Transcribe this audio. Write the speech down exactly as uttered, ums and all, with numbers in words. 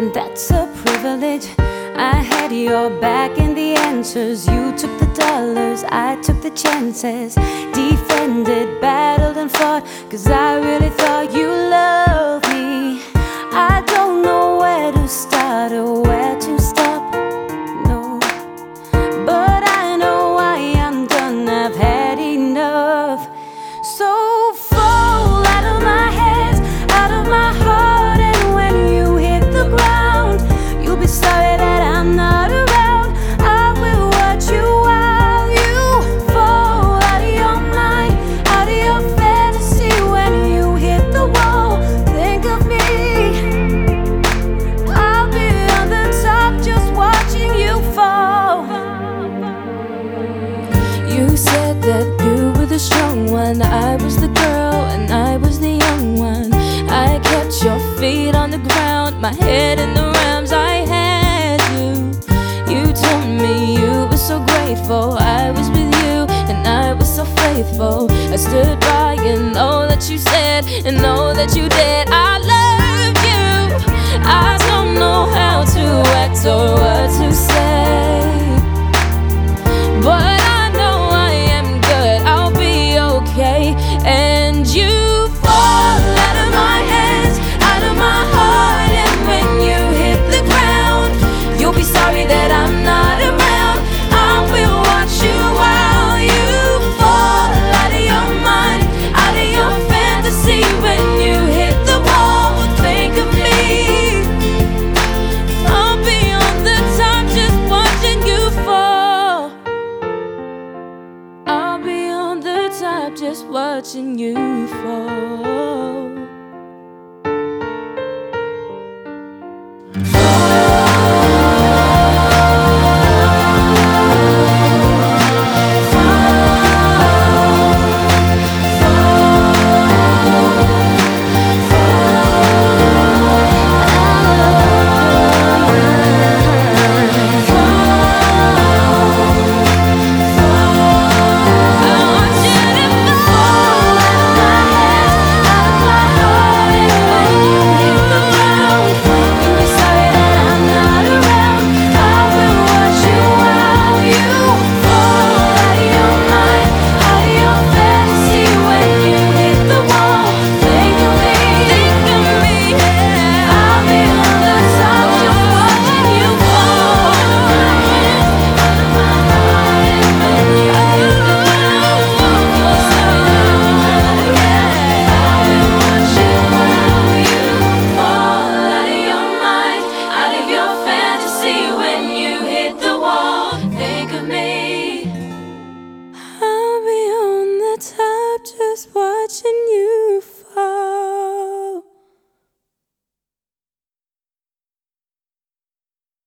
and that's a privilege. I had your back in the answers. You took the dollars, I took the chances. Defended, battled and fought, 'cause I really thought you loved me. I don't know where to start or where to stop, no, but I know I am done, I've had enough. So fall out of my hands, out of my heart, and when you hit the ground, you'll be sorry that I'm not around. I will watch you while you fall out of your mind, out of your fantasy. When you hit the wall, think of me. I'll be on the top just watching you fall. You said that you were the strong one, I was the girl and I was the young one. I kept your feet on the ground, my head in the realms. I had you. You told me you were so grateful I was with you, and I was so faithful. I stood by and all that you said and all that you did. I love you. I don't know how to act or what to say, but I know I am good, I'll be okay. And you fall out of my hands, out of my heart, and when you hit the ground, you'll be sorry that I'm not around. I will watch you while you fall out of your mind, out of your fantasy. When you hit the wall, think of me. I'll be on the top just watching you fall. I'll be on the top just watching you fall.